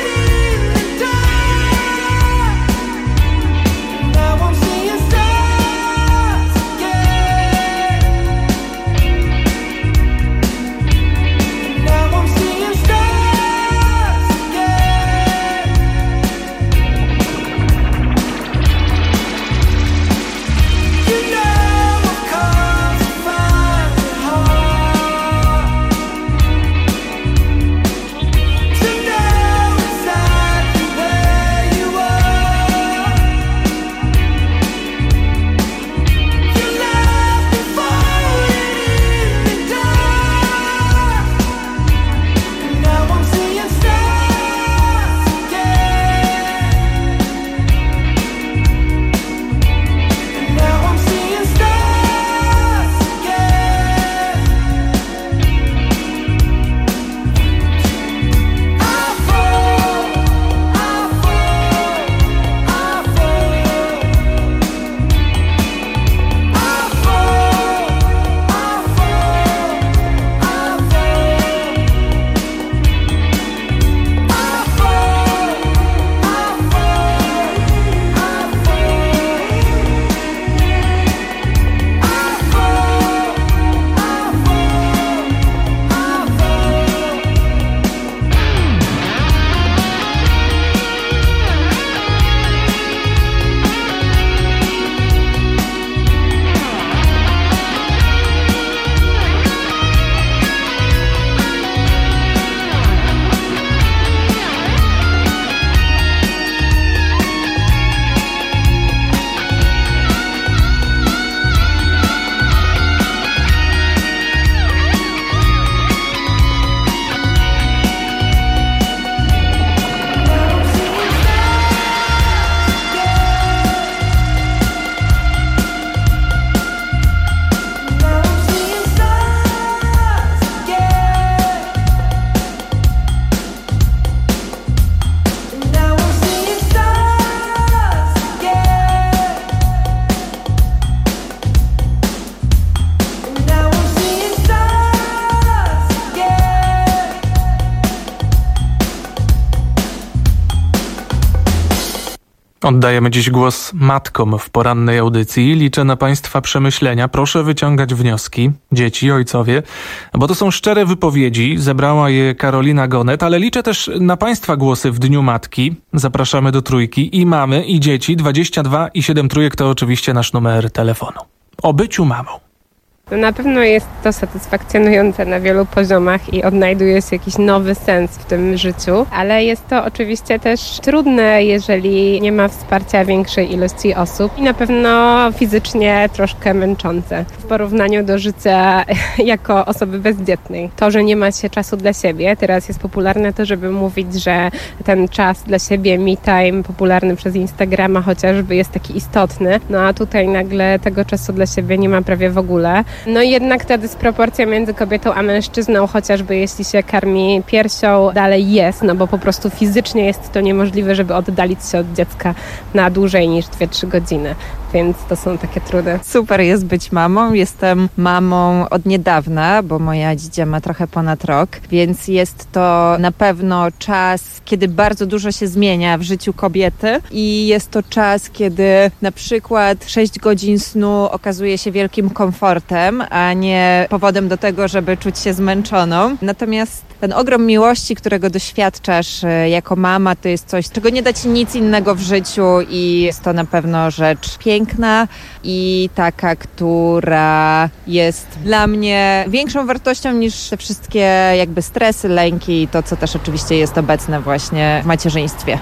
Oddajemy dziś głos matkom w porannej audycji. Liczę na Państwa przemyślenia. Proszę wyciągać wnioski, dzieci, ojcowie, bo to są szczere wypowiedzi. Zebrała je Karolina Gonet, ale liczę też na Państwa głosy w Dniu Matki. Zapraszamy do Trójki i mamy, i dzieci. dwadzieścia dwa i siedem trójek to oczywiście nasz numer telefonu. O byciu mamą. No na pewno jest to satysfakcjonujące na wielu poziomach i odnajduje się jakiś nowy sens w tym życiu, ale jest to oczywiście też trudne, jeżeli nie ma wsparcia większej ilości osób i na pewno fizycznie troszkę męczące w porównaniu do życia jako osoby bezdzietnej. To, że nie ma się czasu dla siebie, teraz jest popularne to, żeby mówić, że ten czas dla siebie, me time, popularny przez Instagrama chociażby, jest taki istotny, no a tutaj nagle tego czasu dla siebie nie ma prawie w ogóle. No i jednak ta dysproporcja między kobietą a mężczyzną, chociażby jeśli się karmi piersią, dalej jest, no bo po prostu fizycznie jest to niemożliwe, żeby oddalić się od dziecka na dłużej niż dwie trzy godziny. Więc to są takie trudy. Super jest być mamą. Jestem mamą od niedawna, bo moja dzidzia ma trochę ponad rok, więc jest to na pewno czas, kiedy bardzo dużo się zmienia w życiu kobiety i jest to czas, kiedy na przykład sześć godzin snu okazuje się wielkim komfortem, a nie powodem do tego, żeby czuć się zmęczoną. Natomiast ten ogrom miłości, którego doświadczasz jako mama, to jest coś, czego nie da ci nic innego w życiu i jest to na pewno rzecz piękna i taka, która jest dla mnie większą wartością niż te wszystkie jakby stresy, lęki i to, co też oczywiście jest obecne właśnie w macierzyństwie.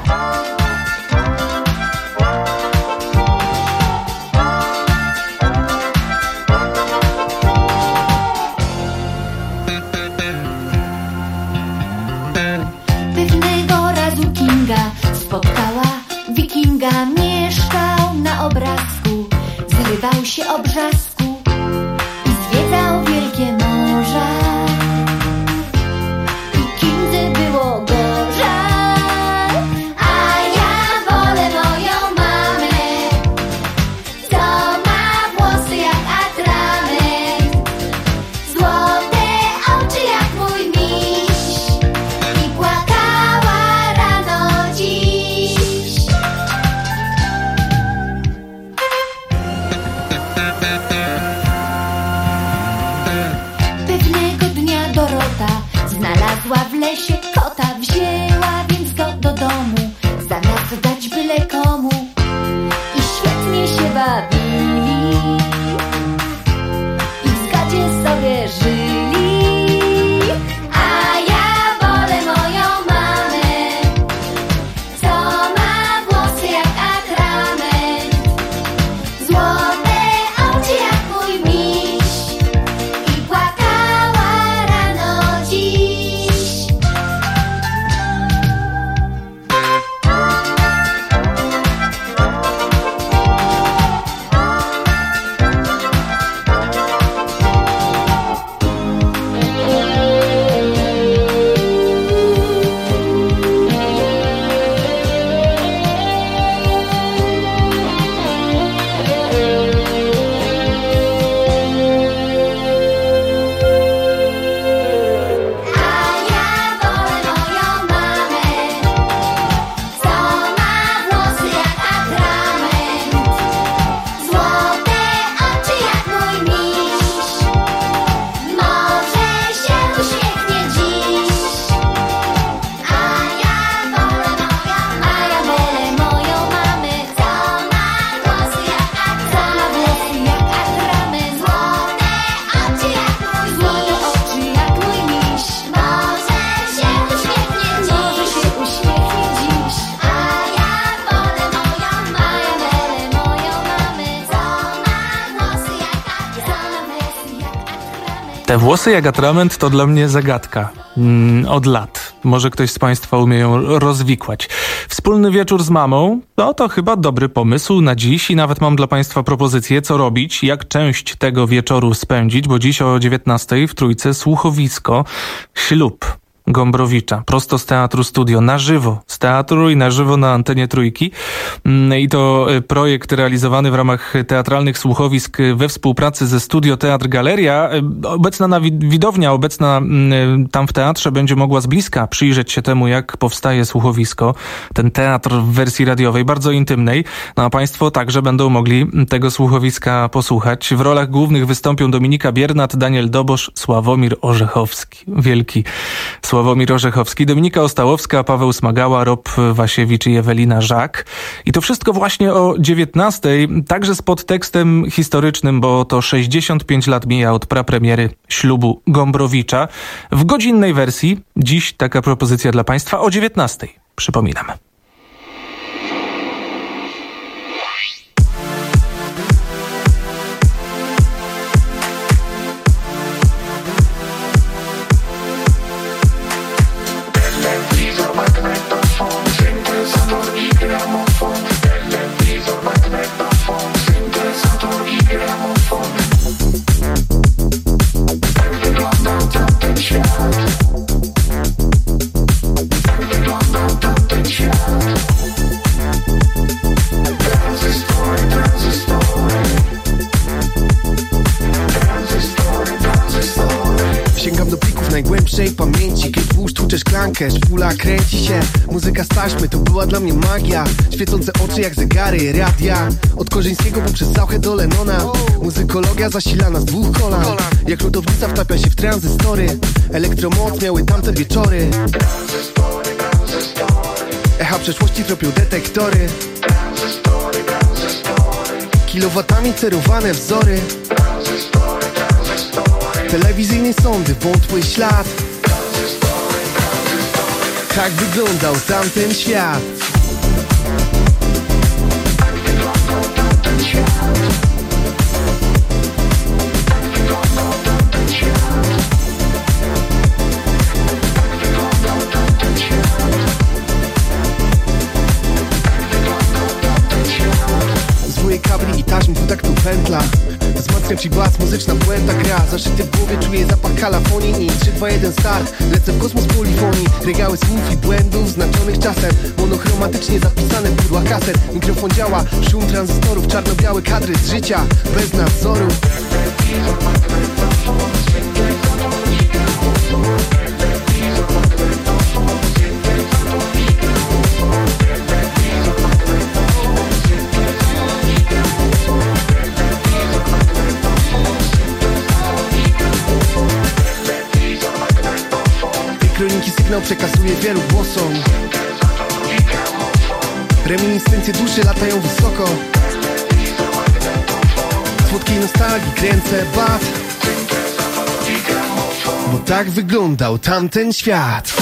Pewnego razu Kinga spotkała wikinga, mieszkał na obrazku, zrywał się o brzasku i zwiedzał wielkie morza. I Kindze było gorzej, a ja wolę moją mamę, co ma włosy jak atrament, złote oczy jak mój miś i płakała rano dziś. Pewnego dnia Dorota znalazła w lesie kota, wzięła więc go do domu, zamiast dać byle komu, i świetnie się bawili i w zgadzie sobie żyli. A ja wolę moją mamę, co ma włosy jak atrament, złote oczy jak mój miś i płakała rano dziś. Te włosy jak atrament to dla mnie zagadka. Mm, od lat. Może ktoś z Państwa umie ją rozwikłać. Wspólny wieczór z mamą? No to chyba dobry pomysł na dziś i nawet mam dla Państwa propozycję, co robić, jak część tego wieczoru spędzić, bo dziś o dziewiętnastej w Trójce słuchowisko Ślub. Gombrowicza, prosto z Teatru Studio, na żywo, z teatru i na żywo na antenie Trójki. I to projekt realizowany w ramach teatralnych słuchowisk we współpracy ze Studio Teatr Galeria. Obecna na widownia, obecna tam w teatrze będzie mogła z bliska przyjrzeć się temu, jak powstaje słuchowisko, ten teatr w wersji radiowej, bardzo intymnej. No a Państwo także będą mogli tego słuchowiska posłuchać. W rolach głównych wystąpią Dominika Biernat, Daniel Dobosz, Sławomir Orzechowski. Wielki Sławomir Orzechowski, Dominika Ostałowska, Paweł Smagała, Rob Wasiewicz i Ewelina Żak. I to wszystko właśnie o dziewiętnastej, także z podtekstem historycznym, bo to sześćdziesiąt pięć lat mija od prapremiery Ślubu Gombrowicza. W godzinnej wersji dziś taka propozycja dla Państwa o dziewiętnastej. Przypominam. Sięgam do plików najgłębszej pamięci. Kiedy włóż tłucze szklankę, szpula kręci się. Muzyka z taśmy to była dla mnie magia. Świecące oczy jak zegary, radia. Od Korzyńskiego poprzez Sauchę do Lennona. Muzykologia zasilana z dwóch kolan. Jak lutownica wtapia się w tranzystory. Elektromoc miały tamte wieczory. Echa przeszłości tropią detektory. Kilowatami cerowane wzory. Telewizyjne sądy, wątły ślad. Tak wyglądał tamten świat. Zwoje kabli i taśm dwutaktu pętla. Wzmacniam ci bas, muzyczna puenta gra. Zaszyty w głowie czuję zapach kalafonii. I trzy, dwa, jeden start, lecę w kosmos polifonii. Regały słów i błędów znaczonych czasem. Monochromatycznie zapisane w pudłach kaset. Mikrofon działa, szum tranzystorów. Czarno-białe kadry z życia, bez nadzoru. Kroniki sygnał przekazuje wielu głosom. Reminiscencje duszy latają wysoko. Słodkiej nostalgii kręcę bat. Bo tak wyglądał tamten świat.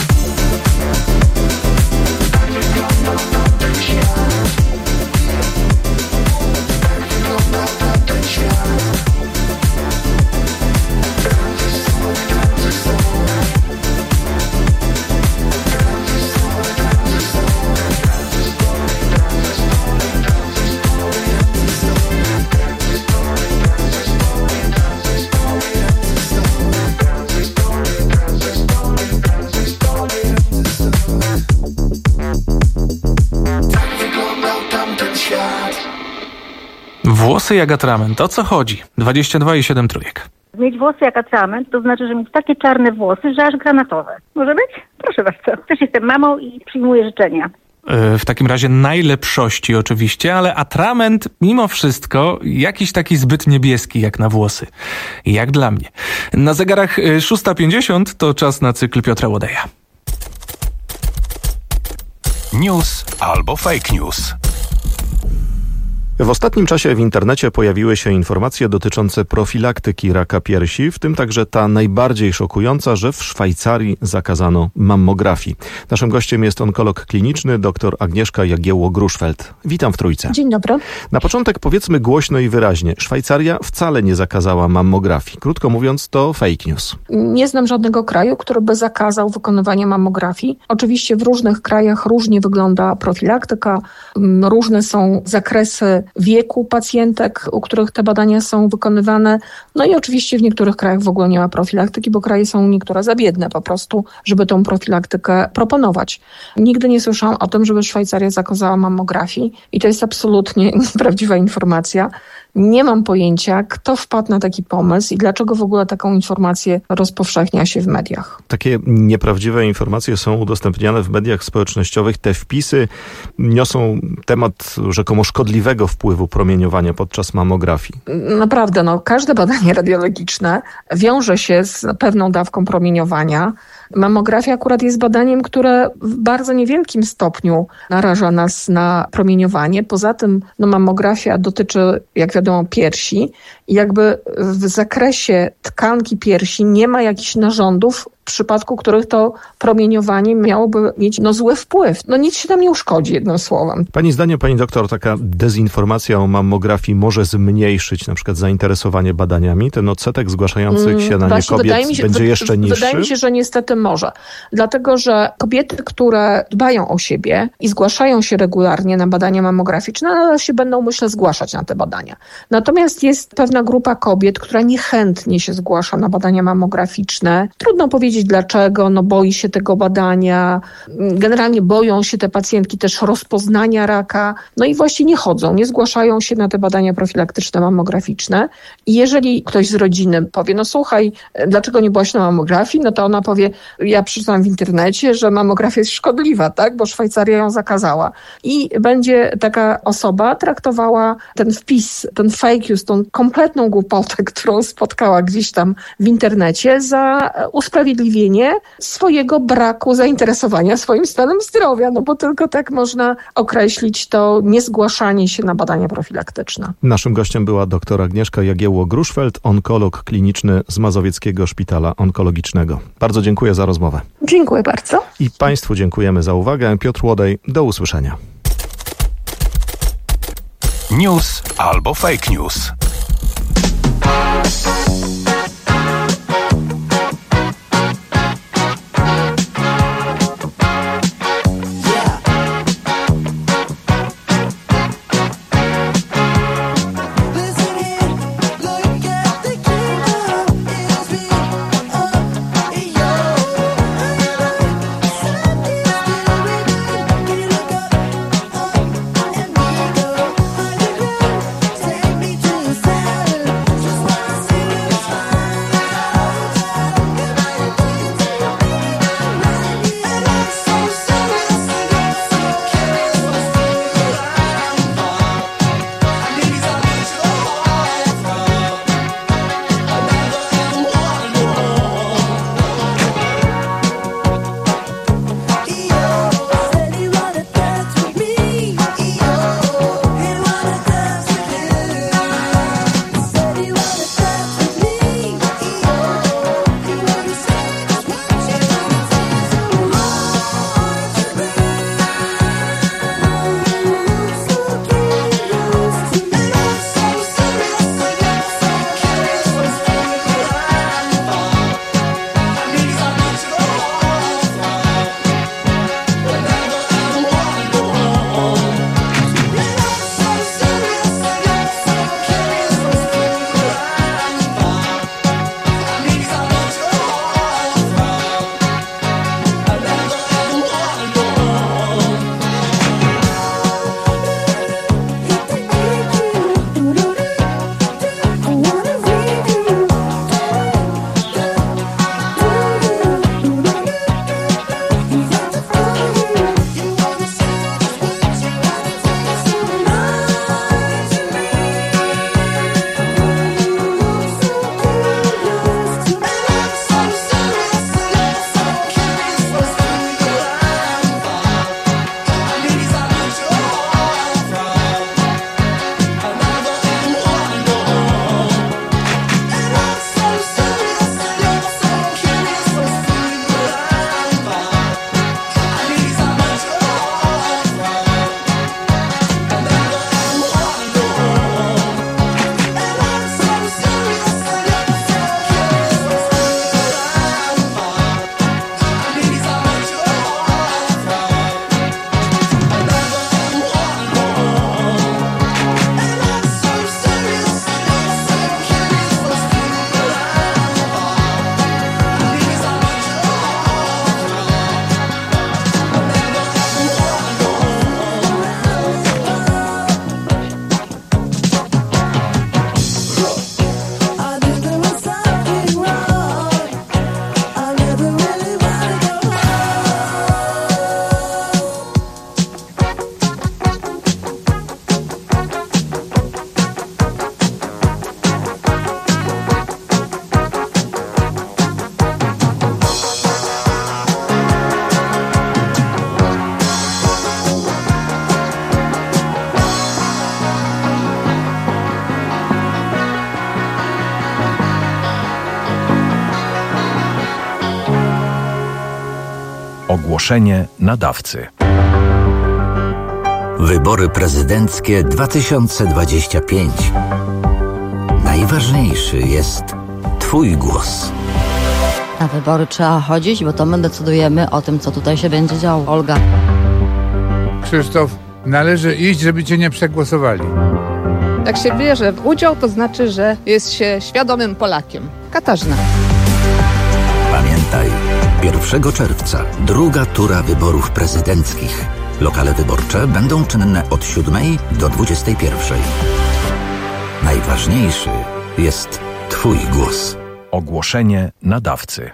Włosy jak atrament. O co chodzi? dwadzieścia dwa i siedem trójek. Mieć włosy jak atrament, to znaczy, że mieć takie czarne włosy, że aż granatowe. Może być? Proszę bardzo. Też jestem mamą i przyjmuję życzenia. W takim razie najlepszości oczywiście, ale atrament mimo wszystko jakiś taki zbyt niebieski jak na włosy. Jak dla mnie. Na zegarach szósta pięćdziesiąt to czas na cykl Piotra Łodeja. News albo fake news. W ostatnim czasie w internecie pojawiły się informacje dotyczące profilaktyki raka piersi, w tym także ta najbardziej szokująca, że w Szwajcarii zakazano mammografii. Naszym gościem jest onkolog kliniczny dr Agnieszka Jagiełło-Gruszfeld. Witam w Trójce. Dzień dobry. Na początek powiedzmy głośno i wyraźnie. Szwajcaria wcale nie zakazała mammografii. Krótko mówiąc, to fake news. Nie znam żadnego kraju, który by zakazał wykonywania mammografii. Oczywiście w różnych krajach różnie wygląda profilaktyka, różne są zakresy wieku pacjentek, u których te badania są wykonywane. No i oczywiście w niektórych krajach w ogóle nie ma profilaktyki, bo kraje są niektóre za biedne po prostu, żeby tą profilaktykę proponować. Nigdy nie słyszałam o tym, żeby Szwajcaria zakazała mammografii i to jest absolutnie nieprawdziwa informacja. Nie mam pojęcia, kto wpadł na taki pomysł i dlaczego w ogóle taką informację rozpowszechnia się w mediach. Takie nieprawdziwe informacje są udostępniane w mediach społecznościowych. Te wpisy niosą temat rzekomo szkodliwego wpływu promieniowania podczas mammografii. Naprawdę, no, każde badanie radiologiczne wiąże się z pewną dawką promieniowania. Mammografia akurat jest badaniem, które w bardzo niewielkim stopniu naraża nas na promieniowanie. Poza tym no, mammografia dotyczy, jak wiadomo, piersi i jakby w zakresie tkanki piersi nie ma jakichś narządów, w przypadku których to promieniowanie miałoby mieć no, zły wpływ. No nic się tam nie uszkodzi, jednym słowem. Pani zdaniem, pani doktor, taka dezinformacja o mammografii może zmniejszyć na przykład zainteresowanie badaniami? Ten odsetek zgłaszających się na nie Właśnie, kobiet mi się, będzie jeszcze niższy? Wydaje mi się, że niestety może. Dlatego, że kobiety, które dbają o siebie i zgłaszają się regularnie na badania mammograficzne, nadal się będą, myślę, zgłaszać na te badania. Natomiast jest pewna grupa kobiet, która niechętnie się zgłasza na badania mammograficzne. Trudno powiedzieć dlaczego, no boi się tego badania. Generalnie boją się te pacjentki też rozpoznania raka. No i właśnie nie chodzą, nie zgłaszają się na te badania profilaktyczne mammograficzne. I jeżeli ktoś z rodziny powie, no słuchaj, dlaczego nie byłaś na mammografii? No to ona powie, ja przeczytałam w internecie, że mammografia jest szkodliwa, tak, bo Szwajcaria ją zakazała. I będzie taka osoba traktowała ten wpis, ten fake news, tą kompletną głupotę, którą spotkała gdzieś tam w internecie, za usprawiedliwienie swojego braku zainteresowania swoim stanem zdrowia, no bo tylko tak można określić to niezgłaszanie się na badania profilaktyczne. Naszym gościem była dr Agnieszka Jagiełło-Gruszfeld, onkolog kliniczny z Mazowieckiego Szpitala Onkologicznego. Bardzo dziękuję za rozmowę. Dziękuję bardzo. I Państwu dziękujemy za uwagę. Piotr Łodej, do usłyszenia. News albo fake news. Take me to Ogłoszenie nadawcy. Wybory prezydenckie dwa tysiące dwadzieścia pięć. Najważniejszy jest Twój głos. Na wybory trzeba chodzić, bo to my decydujemy o tym, co tutaj się będzie działo. Olga. Krzysztof, należy iść, żeby cię nie przegłosowali. Jak się bierze w udział, to znaczy, że jest się świadomym Polakiem. Katarzyna. Pamiętaj, pierwszego czerwca druga tura wyborów prezydenckich. Lokale wyborcze będą czynne od siódmej do dwudziestej pierwszej. Najważniejszy jest Twój głos. Ogłoszenie nadawcy.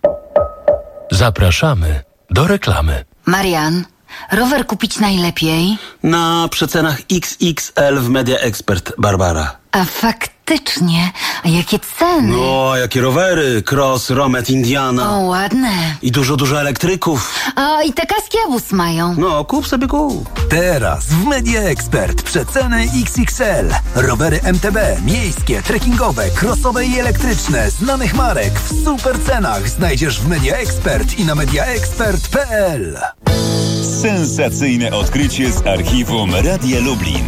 Zapraszamy do reklamy. Marian, rower kupić najlepiej? Na przecenach X X L w Media Expert, Barbara. A faktycznie, a jakie ceny? No, jakie rowery, Cross, Romet, Indiana. O, ładne. I dużo, dużo elektryków. A i te kaski Abus mają. No, kup sobie kup. Teraz w Media Expert przeceny X X L. Rowery M T B, miejskie, trekkingowe, crossowe i elektryczne, znanych marek w super cenach znajdziesz w Media Expert i na mediaexpert kropka p l. Sensacyjne odkrycie z archiwum Radia Lublin.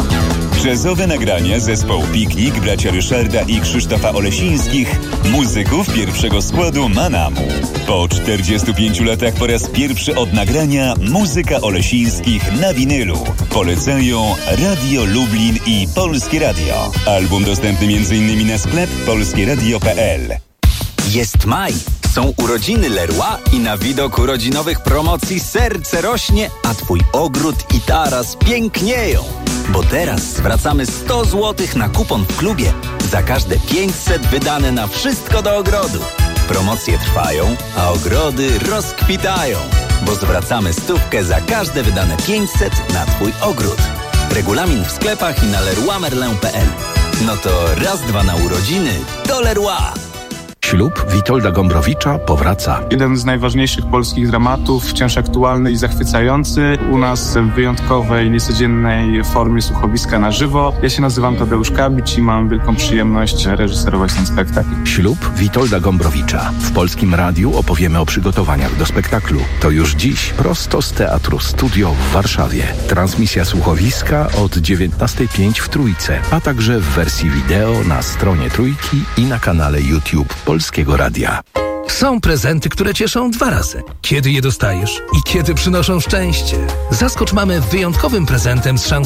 Jazzowe nagrania zespołu Piknik, bracia Ryszarda i Krzysztofa Olesińskich, muzyków pierwszego składu Manamu. Po czterdziestu pięciu latach po raz pierwszy od nagrania muzyka Olesińskich na winylu. Polecają Radio Lublin i Polskie Radio. Album dostępny między innymi na sklep polskieradio kropka p l. Jest maj, są urodziny Leroy i na widok urodzinowych promocji serce rośnie, a Twój ogród i taras pięknieją. Bo teraz zwracamy sto złotych na kupon w klubie za każde pięćset wydane na wszystko do ogrodu. Promocje trwają, a ogrody rozkwitają, bo zwracamy stówkę za każde wydane pięćset na Twój ogród. Regulamin w sklepach i na leroy merlin kropka p l. No to raz, dwa na urodziny do Leroy. Ślub Witolda Gombrowicza powraca. Jeden z najważniejszych polskich dramatów, wciąż aktualny i zachwycający. U nas w wyjątkowej, niecodziennej formie słuchowiska na żywo. Ja się nazywam Tadeusz Kabić i mam wielką przyjemność reżyserować ten spektakl. Ślub Witolda Gombrowicza. W Polskim Radiu opowiemy o przygotowaniach do spektaklu. To już dziś prosto z Teatru Studio w Warszawie. Transmisja słuchowiska od dziewiętnastej pięć w Trójce, a także w wersji wideo na stronie Trójki i na kanale YouTube Polskiego Radia. Są prezenty, które cieszą dwa razy. Kiedy je dostajesz i kiedy przynoszą szczęście. Zaskocz mamę wyjątkowym prezentem z szansą